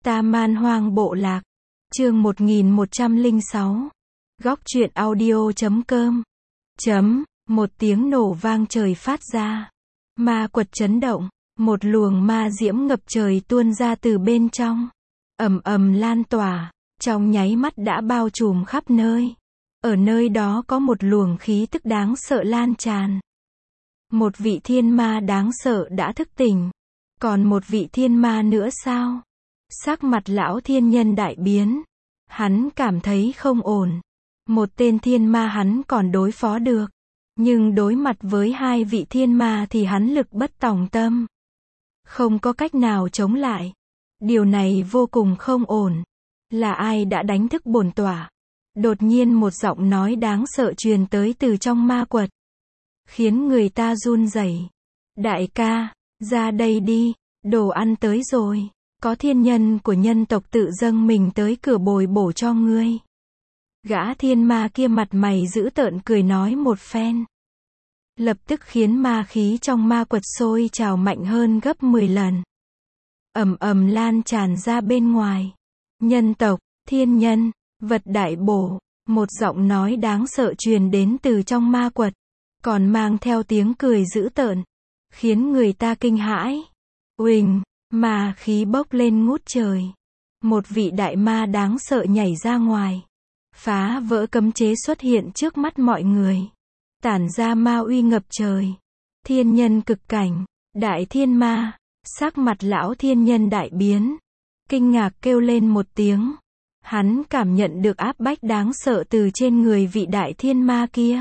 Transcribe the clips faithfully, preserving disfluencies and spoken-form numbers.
Ta Man Hoang Bộ Lạc. Chương một nghìn một trăm lẻ sáu. Góc truyện audio chấm com. Chấm, một tiếng nổ vang trời phát ra. Ma quật chấn động, một luồng ma diễm ngập trời tuôn ra từ bên trong. Ầm ầm lan tỏa, trong nháy mắt đã bao trùm khắp nơi. Ở nơi đó có một luồng khí tức đáng sợ lan tràn. Một vị thiên ma đáng sợ đã thức tỉnh. Còn một vị thiên ma nữa sao? Sắc mặt lão thiên nhân đại biến. Hắn cảm thấy không ổn. Một tên thiên ma hắn còn đối phó được. Nhưng đối mặt với hai vị thiên ma thì hắn lực bất tòng tâm. Không có cách nào chống lại. Điều này vô cùng không ổn. Là ai đã đánh thức bổn tọa? Đột nhiên một giọng nói đáng sợ truyền tới từ trong ma quật. Khiến người ta run rẩy. Đại ca, ra đây đi, đồ ăn tới rồi. Có thiên nhân của nhân tộc tự dâng mình tới cửa bồi bổ cho ngươi. Gã thiên ma kia mặt mày dữ tợn cười nói một phen. Lập tức khiến ma khí trong ma quật sôi trào mạnh hơn gấp mười lần. Ầm ầm lan tràn ra bên ngoài. Nhân tộc, thiên nhân, vật đại bổ. Một giọng nói đáng sợ truyền đến từ trong ma quật. Còn mang theo tiếng cười dữ tợn. Khiến người ta kinh hãi. Uỳnh, ma khí bốc lên ngút trời. Một vị đại ma đáng sợ nhảy ra ngoài. Phá vỡ cấm chế xuất hiện trước mắt mọi người. Tản ra ma uy ngập trời. Thiên nhân cực cảnh, đại thiên ma. Sắc mặt lão thiên nhân đại biến. Kinh ngạc kêu lên một tiếng. Hắn cảm nhận được áp bách đáng sợ từ trên người vị đại thiên ma kia.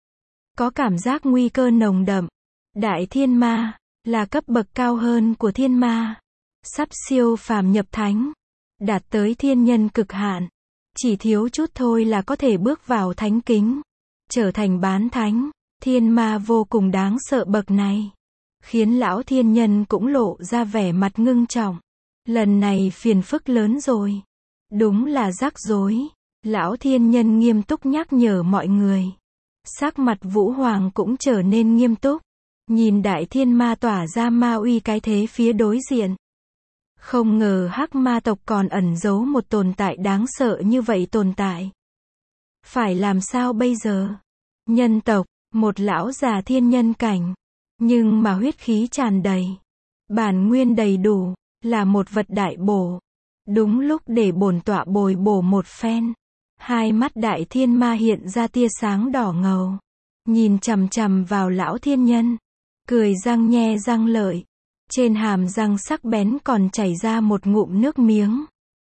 Có cảm giác nguy cơ nồng đậm. Đại thiên ma là cấp bậc cao hơn của thiên ma. Sắp siêu phàm nhập thánh. Đạt tới thiên nhân cực hạn. Chỉ thiếu chút thôi là có thể bước vào thánh kính. Trở thành bán thánh. Thiên ma vô cùng đáng sợ bậc này. Khiến lão thiên nhân cũng lộ ra vẻ mặt ngưng trọng. Lần này phiền phức lớn rồi. Đúng là rắc rối. Lão thiên nhân nghiêm túc nhắc nhở mọi người. Sắc mặt Vũ Hoàng cũng trở nên nghiêm túc. Nhìn đại thiên ma tỏa ra ma uy cái thế phía đối diện. Không ngờ hắc ma tộc còn ẩn giấu một tồn tại đáng sợ như vậy tồn tại. Phải làm sao bây giờ? Nhân tộc, một lão già thiên nhân cảnh. Nhưng mà huyết khí tràn đầy. Bản nguyên đầy đủ, là một vật đại bổ. Đúng lúc để bổn tọa bồi bổ một phen. Hai mắt đại thiên ma hiện ra tia sáng đỏ ngầu. Nhìn chằm chằm vào lão thiên nhân. Cười răng nhe răng lợi. Trên hàm răng sắc bén còn chảy ra một ngụm nước miếng.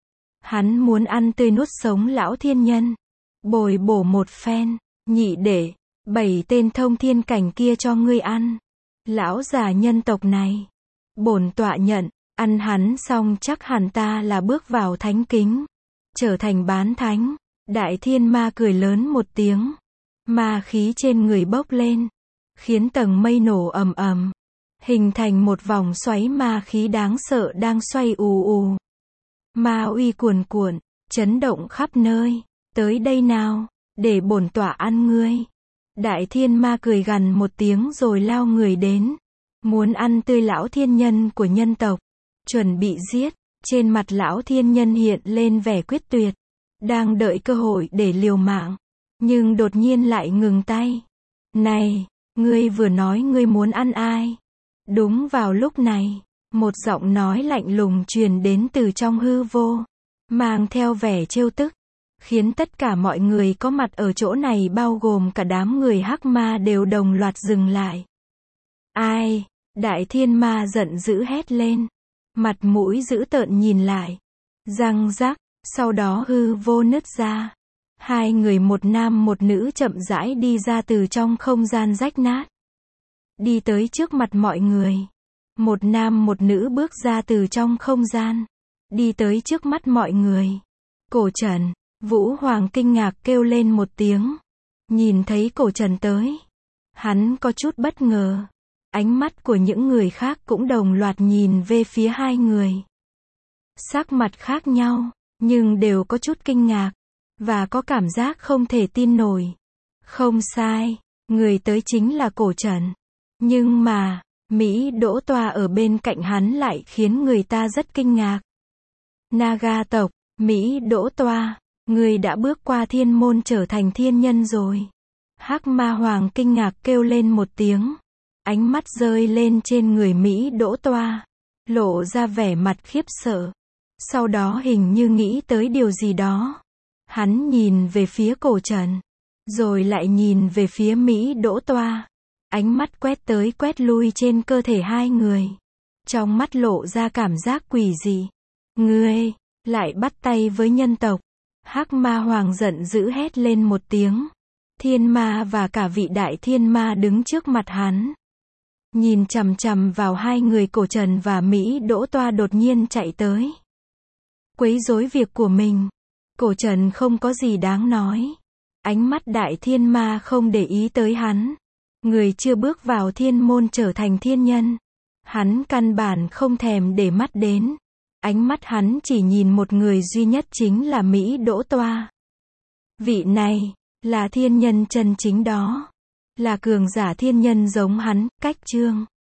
Hắn muốn ăn tươi nuốt sống lão thiên nhân. Bồi bổ một phen. Nhị để, bảy tên thông thiên cảnh kia cho ngươi ăn. Lão già nhân tộc này. Bổn tọa nhận, ăn hắn xong chắc hẳn ta là bước vào thánh kính. Trở thành bán thánh. Đại thiên ma cười lớn một tiếng. Ma khí trên người bốc lên. Khiến tầng mây nổ ầm ầm. Hình thành một vòng xoáy ma khí đáng sợ đang xoay ù ù. Ma uy cuồn cuộn, chấn động khắp nơi. Tới đây nào, để bổn tọa ăn ngươi. Đại thiên ma cười gằn một tiếng rồi lao người đến. Muốn ăn tươi lão thiên nhân của nhân tộc. Chuẩn bị giết. Trên mặt lão thiên nhân hiện lên vẻ quyết tuyệt. Đang đợi cơ hội để liều mạng. Nhưng đột nhiên lại ngừng tay. Này, ngươi vừa nói ngươi muốn ăn ai? Đúng vào lúc này, một giọng nói lạnh lùng truyền đến từ trong hư vô. Mang theo vẻ trêu tức. Khiến tất cả mọi người có mặt ở chỗ này bao gồm cả đám người hắc ma đều đồng loạt dừng lại. Ai? Đại thiên ma giận dữ hét lên. Mặt mũi dữ tợn nhìn lại. Răng rắc, sau đó hư vô nứt ra. Hai người một nam một nữ chậm rãi đi ra từ trong không gian rách nát. Đi tới trước mặt mọi người. Một nam một nữ bước ra từ trong không gian. Đi tới trước mắt mọi người. Cổ Trần, Vũ Hoàng kinh ngạc kêu lên một tiếng. Nhìn thấy Cổ Trần tới. Hắn có chút bất ngờ. Ánh mắt của những người khác cũng đồng loạt nhìn về phía hai người. Sắc mặt khác nhau, nhưng đều có chút kinh ngạc. Và có cảm giác không thể tin nổi. Không sai, người tới chính là Cổ Trần. Nhưng mà, Mỹ Đỗ Toa ở bên cạnh hắn lại khiến người ta rất kinh ngạc. Naga tộc, Mỹ Đỗ Toa, người đã bước qua thiên môn trở thành thiên nhân rồi. Hắc Ma Hoàng kinh ngạc kêu lên một tiếng. Ánh mắt rơi lên trên người Mỹ Đỗ Toa, lộ ra vẻ mặt khiếp sợ. Sau đó hình như nghĩ tới điều gì đó. Hắn nhìn về phía Cổ Trần, rồi lại nhìn về phía Mỹ Đỗ Toa. Ánh mắt quét tới quét lui trên cơ thể hai người. Trong mắt lộ ra cảm giác quỷ dị. Ngươi, lại bắt tay với nhân tộc. Hắc Ma Hoàng giận dữ hét lên một tiếng. Thiên ma và cả vị đại thiên ma đứng trước mặt hắn. Nhìn chằm chằm vào hai người Cổ Trần và Mỹ Đỗ Toa đột nhiên chạy tới. Quấy rối việc của mình. Cổ Trần không có gì đáng nói. Ánh mắt đại thiên ma không để ý tới hắn. Người chưa bước vào thiên môn trở thành thiên nhân. Hắn căn bản không thèm để mắt đến. Ánh mắt hắn chỉ nhìn một người duy nhất chính là Mỹ Đỗ Toa. Vị này, là thiên nhân chân chính đó. Là cường giả thiên nhân giống hắn, cách chương.